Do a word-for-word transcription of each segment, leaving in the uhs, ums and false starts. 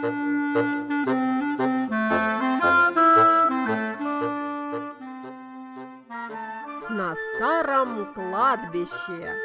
На старом кладбище.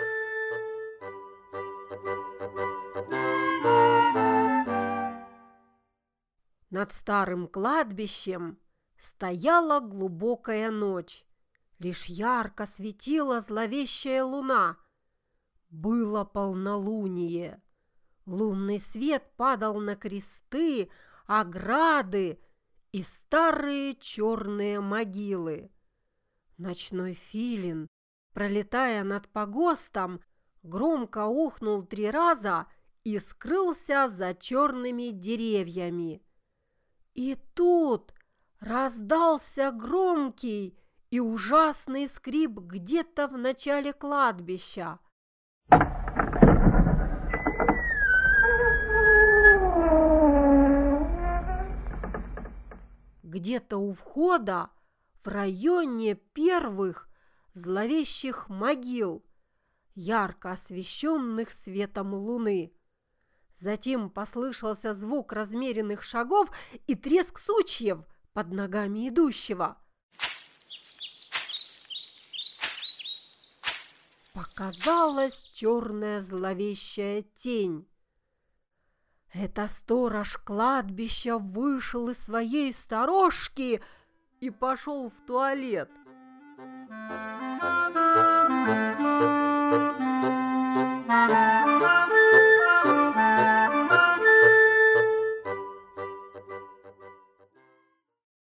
Над старым кладбищем стояла глубокая ночь. Лишь ярко светила зловещая луна. Было полнолуние. Лунный свет падал на кресты, ограды и старые черные могилы. Ночной филин, пролетая над погостом, громко ухнул три раза и скрылся за черными деревьями. И тут раздался громкий и ужасный скрип где-то в начале кладбища. Где-то у входа, в районе первых зловещих могил, ярко освещенных светом луны. Затем послышался звук размеренных шагов и треск сучьев под ногами идущего. Показалась черная зловещая тень. Это сторож кладбища вышел из своей сторожки и пошел в туалет.